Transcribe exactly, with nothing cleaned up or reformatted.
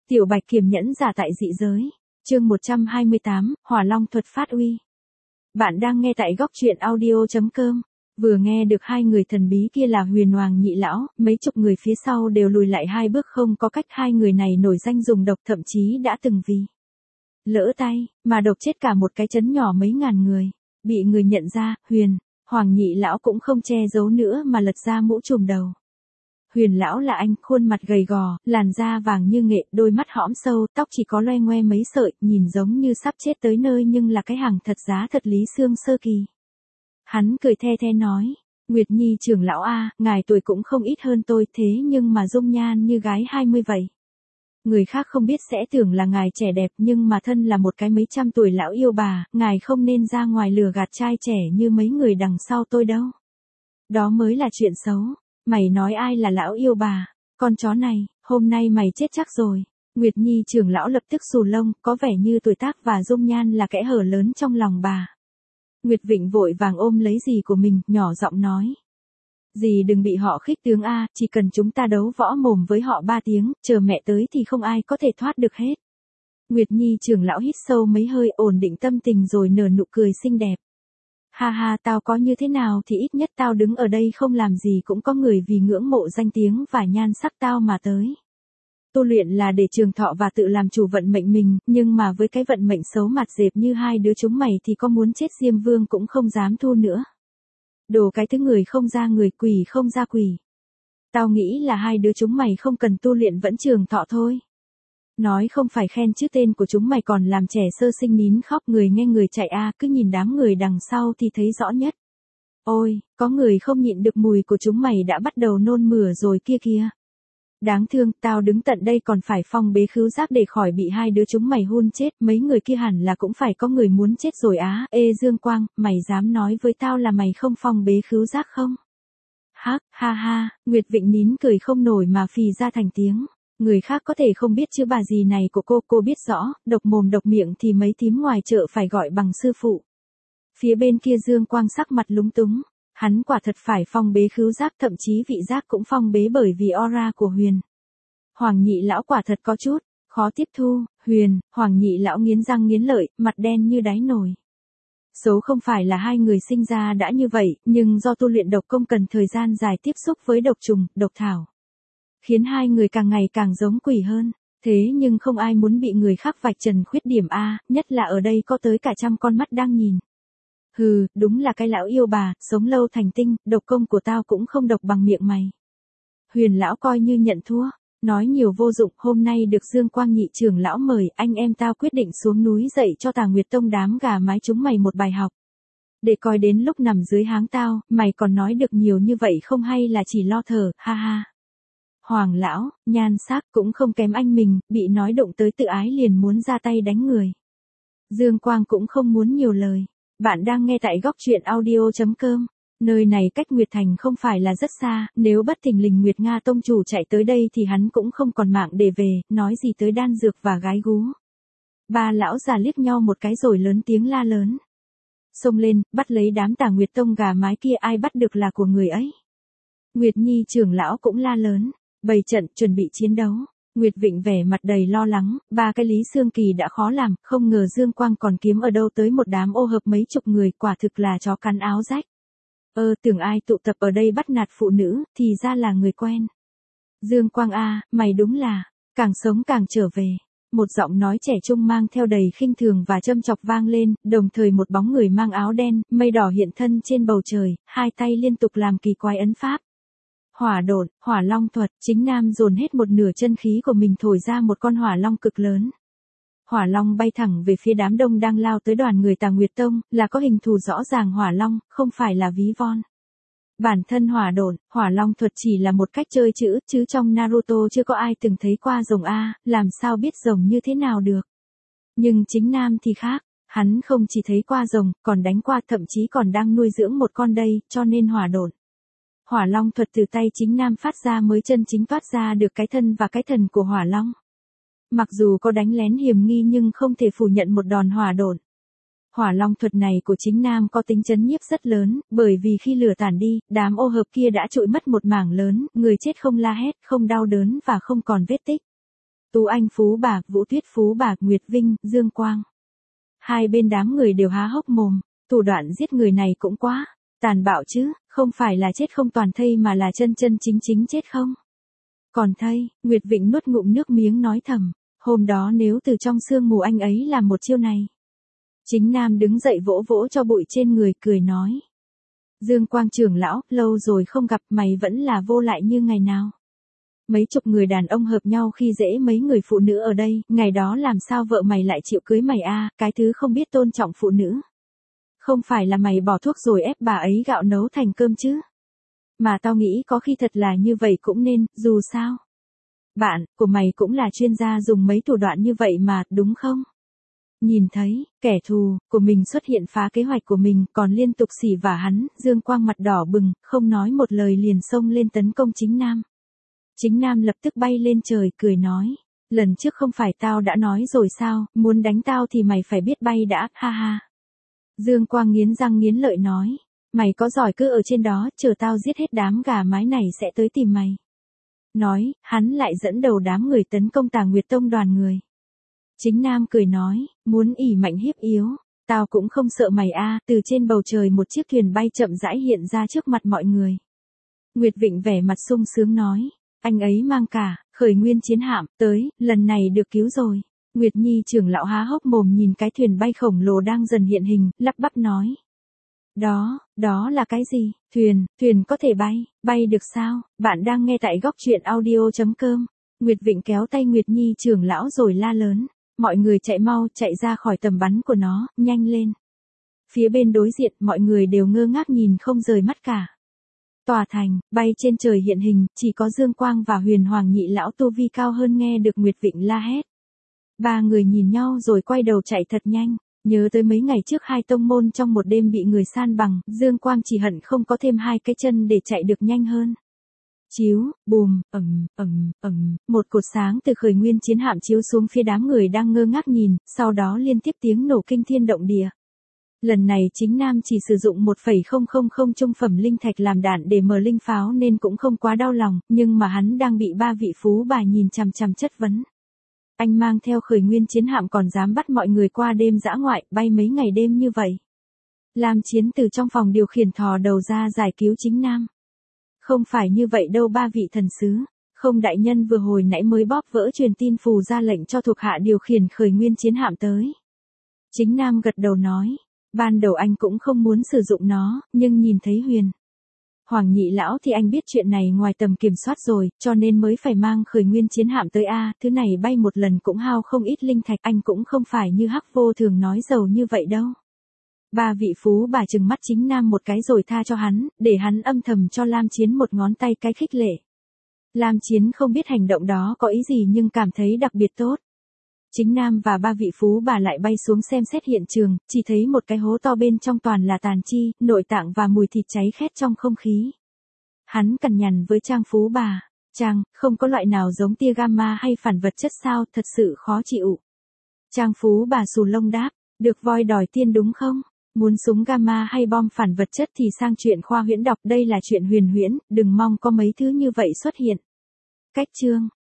Tiểu Bạch kiềm nhẫn giả tại dị giới. Chương một trăm hai mươi tám, Hỏa Long thuật phát uy. Bạn đang nghe tại góc truyện audio chấm com. Vừa nghe được hai người thần bí kia là Huyền Hoàng Nhị lão, mấy chục người phía sau đều lùi lại hai bước, không có cách. Hai người này nổi danh dùng độc, thậm chí đã từng vì lỡ tay mà độc chết cả một cái trấn nhỏ mấy ngàn người. Bị người nhận ra, Huyền Hoàng Nhị lão cũng không che giấu nữa mà lật ra mũ trùm đầu. Huyền lão là anh, khuôn mặt gầy gò, làn da vàng như nghệ, đôi mắt hõm sâu, tóc chỉ có loe ngoe mấy sợi, nhìn giống như sắp chết tới nơi nhưng là cái hàng thật giá thật Lý Xương sơ kỳ. Hắn cười the the nói, Nguyệt Nhi trưởng lão a, ngài tuổi cũng không ít hơn tôi, thế nhưng mà dung nhan như gái hai mươi vậy. Người khác không biết sẽ tưởng là ngài trẻ đẹp, nhưng mà thân là một cái mấy trăm tuổi lão yêu bà, ngài không nên ra ngoài lừa gạt trai trẻ như mấy người đằng sau tôi đâu. Đó mới là chuyện xấu. Mày nói ai là lão yêu bà? Con chó này, hôm nay mày chết chắc rồi. Nguyệt Nhi trưởng lão lập tức xù lông, có vẻ như tuổi tác và dung nhan là kẽ hở lớn trong lòng bà. Nguyệt Vịnh vội vàng ôm lấy dì của mình, nhỏ giọng nói. Dì đừng bị họ khích tướng a, chỉ cần chúng ta đấu võ mồm với họ ba tiếng, chờ mẹ tới thì không ai có thể thoát được hết. Nguyệt Nhi trưởng lão hít sâu mấy hơi, ổn định tâm tình rồi nở nụ cười xinh đẹp. Ha ha, tao có như thế nào thì ít nhất tao đứng ở đây không làm gì cũng có người vì ngưỡng mộ danh tiếng và nhan sắc tao mà tới. Tu luyện là để trường thọ và tự làm chủ vận mệnh mình, nhưng mà với cái vận mệnh xấu mặt dẹp như hai đứa chúng mày thì có muốn chết Diêm Vương cũng không dám thu nữa. Đồ cái thứ người không ra người, quỷ không ra quỷ. Tao nghĩ là hai đứa chúng mày không cần tu luyện vẫn trường thọ thôi. Nói không phải khen chứ tên của chúng mày còn làm trẻ sơ sinh nín khóc, người nghe người chạy a, cứ nhìn đám người đằng sau thì thấy rõ nhất. Ôi, có người không nhịn được mùi của chúng mày đã bắt đầu nôn mửa rồi kia kìa. Đáng thương, tao đứng tận đây còn phải phong bế khứu giác để khỏi bị hai đứa chúng mày hun chết, mấy người kia hẳn là cũng phải có người muốn chết rồi á. Ê Dương Quang, mày dám nói với tao là mày không phong bế khứu giác không? Hắc, ha ha, Nguyệt Vịnh nín cười không nổi mà phì ra thành tiếng. Người khác có thể không biết chứ bà dì này của cô, cô biết rõ, độc mồm độc miệng thì mấy thím ngoài chợ phải gọi bằng sư phụ. Phía bên kia Dương Quang sắc mặt lúng túng, hắn quả thật phải phong bế khứu giác, thậm chí vị giác cũng phong bế bởi vì aura của Huyền Hoàng Nhị lão quả thật có chút khó tiếp thu. Huyền Hoàng Nhị lão nghiến răng nghiến lợi, mặt đen như đáy nồi. Số không phải là hai người sinh ra đã như vậy, nhưng do tu luyện độc công cần thời gian dài tiếp xúc với độc trùng, độc thảo, khiến hai người càng ngày càng giống quỷ hơn. Thế nhưng không ai muốn bị người khác vạch trần khuyết điểm a, nhất là ở đây có tới cả trăm con mắt đang nhìn. Hừ, đúng là cái lão yêu bà, sống lâu thành tinh, độc công của tao cũng không độc bằng miệng mày. Huyền lão coi như nhận thua, nói nhiều vô dụng, hôm nay được Dương Quang Nhị trưởng lão mời, anh em tao quyết định xuống núi dạy cho Tà Nguyệt Tông đám gà mái chúng mày một bài học. Để coi đến lúc nằm dưới háng tao, mày còn nói được nhiều như vậy không hay là chỉ lo thở, ha ha. Hoàng lão, nhan sắc cũng không kém anh mình, bị nói động tới tự ái liền muốn ra tay đánh người. Dương Quang cũng không muốn nhiều lời. Bạn đang nghe tại góc truyện audio chấm com. Nơi này cách Nguyệt Thành không phải là rất xa, nếu bất thình lình Nguyệt Nga tông chủ chạy tới đây thì hắn cũng không còn mạng để về, nói gì tới đan dược và gái gú. Ba lão già liếc nhau một cái rồi lớn tiếng la lớn. Xông lên, bắt lấy đám Tà Nguyệt Tông gà mái kia, ai bắt được là của người ấy. Nguyệt Nhi trưởng lão cũng la lớn. Bày trận, chuẩn bị chiến đấu. Nguyệt Vịnh vẻ mặt đầy lo lắng, ba cái Lý Xương Kỳ đã khó làm, không ngờ Dương Quang còn kiếm ở đâu tới một đám ô hợp mấy chục người, quả thực là chó cắn áo rách. Ơ, tưởng ai tụ tập ở đây bắt nạt phụ nữ, thì ra là người quen. Dương Quang a, mày đúng là, càng sống càng trở về. Một giọng nói trẻ trung mang theo đầy khinh thường và châm chọc vang lên, đồng thời một bóng người mang áo đen, mây đỏ hiện thân trên bầu trời, hai tay liên tục làm kỳ quái ấn pháp. Hỏa độn, hỏa long thuật, chính nam dồn hết một nửa chân khí của mình thổi ra một con hỏa long cực lớn. Hỏa long bay thẳng về phía đám đông đang lao tới đoàn người Tà Nguyệt Tông, là có hình thù rõ ràng hỏa long, không phải là ví von. Bản thân hỏa độn, hỏa long thuật chỉ là một cách chơi chữ, chứ trong Naruto chưa có ai từng thấy qua rồng a, làm sao biết rồng như thế nào được. Nhưng chính nam thì khác, hắn không chỉ thấy qua rồng, còn đánh qua, thậm chí còn đang nuôi dưỡng một con đây, cho nên hỏa độn. Hỏa long thuật từ tay chính nam phát ra mới chân chính toát ra được cái thân và cái thần của hỏa long. Mặc dù có đánh lén hiểm nghi nhưng không thể phủ nhận một đòn hỏa độn. Hỏa long thuật này của chính nam có tính chấn nhiếp rất lớn, bởi vì khi lửa tản đi, đám ô hợp kia đã trụi mất một mảng lớn, người chết không la hét, không đau đớn và không còn vết tích. Tú Anh phú bà, Vũ Tuyết phú bà, Nguyệt Vinh, Dương Quang. Hai bên đám người đều há hốc mồm, thủ đoạn giết người này cũng quá tàn bạo chứ, không phải là chết không toàn thây mà là chân chân chính chính chết không. Còn thây, Nguyệt Vịnh nuốt ngụm nước miếng nói thầm, hôm đó nếu từ trong sương mù anh ấy làm một chiêu này. Chính Nam đứng dậy vỗ vỗ cho bụi trên người cười nói. Dương Quang trưởng lão, lâu rồi không gặp mày vẫn là vô lại như ngày nào. Mấy chục người đàn ông hợp nhau khi dễ mấy người phụ nữ ở đây, ngày đó làm sao vợ mày lại chịu cưới mày a, à, cái thứ không biết tôn trọng phụ nữ. Không phải là mày bỏ thuốc rồi ép bà ấy gạo nấu thành cơm chứ. Mà tao nghĩ có khi thật là như vậy cũng nên, dù sao. Bạn của mày cũng là chuyên gia dùng mấy thủ đoạn như vậy mà, đúng không? Nhìn thấy, kẻ thù của mình xuất hiện phá kế hoạch của mình còn liên tục xỉ vả hắn, Dương Quang mặt đỏ bừng, không nói một lời liền xông lên tấn công Chính Nam. Chính Nam lập tức bay lên trời cười nói, lần trước không phải tao đã nói rồi sao, muốn đánh tao thì mày phải biết bay đã, ha ha. Dương Quang nghiến răng nghiến lợi nói, mày có giỏi cứ ở trên đó, chờ tao giết hết đám gà mái này sẽ tới tìm mày. Nói, hắn lại dẫn đầu đám người tấn công Tà Nguyệt Tông đoàn người. Chính Nam cười nói, muốn ỉ mạnh hiếp yếu, tao cũng không sợ mày a. Từ trên bầu trời một chiếc thuyền bay chậm rãi hiện ra trước mặt mọi người. Nguyệt Vịnh vẻ mặt sung sướng nói, anh ấy mang cả khởi nguyên chiến hạm tới, lần này được cứu rồi. Nguyệt Nhi trưởng lão há hốc mồm nhìn cái thuyền bay khổng lồ đang dần hiện hình, lắp bắp nói. Đó, đó là cái gì? Thuyền, thuyền có thể bay, bay được sao? Bạn đang nghe tại góc truyện audio chấm com. Nguyệt Vịnh kéo tay Nguyệt Nhi trưởng lão rồi la lớn. Mọi người chạy mau, chạy ra khỏi tầm bắn của nó, nhanh lên. Phía bên đối diện, mọi người đều ngơ ngác nhìn không rời mắt cả. Tòa thành, bay trên trời hiện hình, chỉ có Dương Quang và Huyền Hoàng nhị lão tu vi cao hơn nghe được Nguyệt Vịnh la hét. Ba người nhìn nhau rồi quay đầu chạy thật nhanh, nhớ tới mấy ngày trước hai tông môn trong một đêm bị người san bằng, Dương Quang chỉ hận không có thêm hai cái chân để chạy được nhanh hơn. Chiếu, bùm, ầm, ầm, ầm, một cột sáng từ khởi nguyên chiến hạm chiếu xuống phía đám người đang ngơ ngác nhìn, sau đó liên tiếp tiếng nổ kinh thiên động địa. Lần này Chính Nam chỉ sử dụng một phẩy không không không trung phẩm linh thạch làm đạn để mở linh pháo nên cũng không quá đau lòng, nhưng mà hắn đang bị ba vị phú bà nhìn chằm chằm chất vấn. Anh mang theo khởi nguyên chiến hạm còn dám bắt mọi người qua đêm dã ngoại, bay mấy ngày đêm như vậy. Lam Chiến từ trong phòng điều khiển thò đầu ra giải cứu Chính Nam. Không phải như vậy đâu ba vị thần sứ, không đại nhân vừa hồi nãy mới bóp vỡ truyền tin phù ra lệnh cho thuộc hạ điều khiển khởi nguyên chiến hạm tới. Chính Nam gật đầu nói, ban đầu anh cũng không muốn sử dụng nó, nhưng nhìn thấy Huyền Hoàng nhị lão thì anh biết chuyện này ngoài tầm kiểm soát rồi, cho nên mới phải mang khởi nguyên chiến hạm tới a, thứ này bay một lần cũng hao không ít linh thạch, anh cũng không phải như Hắc Vô Thường nói giàu như vậy đâu. Ba vị phú bà trừng mắt Chính Nam một cái rồi tha cho hắn, để hắn âm thầm cho Lam Chiến một ngón tay cái khích lệ. Lam Chiến không biết hành động đó có ý gì nhưng cảm thấy đặc biệt tốt. Chính Nam và ba vị phú bà lại bay xuống xem xét hiện trường, chỉ thấy một cái hố to bên trong toàn là tàn chi, nội tạng và mùi thịt cháy khét trong không khí. Hắn cằn nhằn với Trang phú bà, Trang, không có loại nào giống tia gamma hay phản vật chất sao, thật sự khó chịu. Trang phú bà xù lông đáp, được voi đòi tiên đúng không? Muốn súng gamma hay bom phản vật chất thì sang chuyện khoa huyễn đọc, đây là chuyện huyền huyễn, đừng mong có mấy thứ như vậy xuất hiện. Cách chương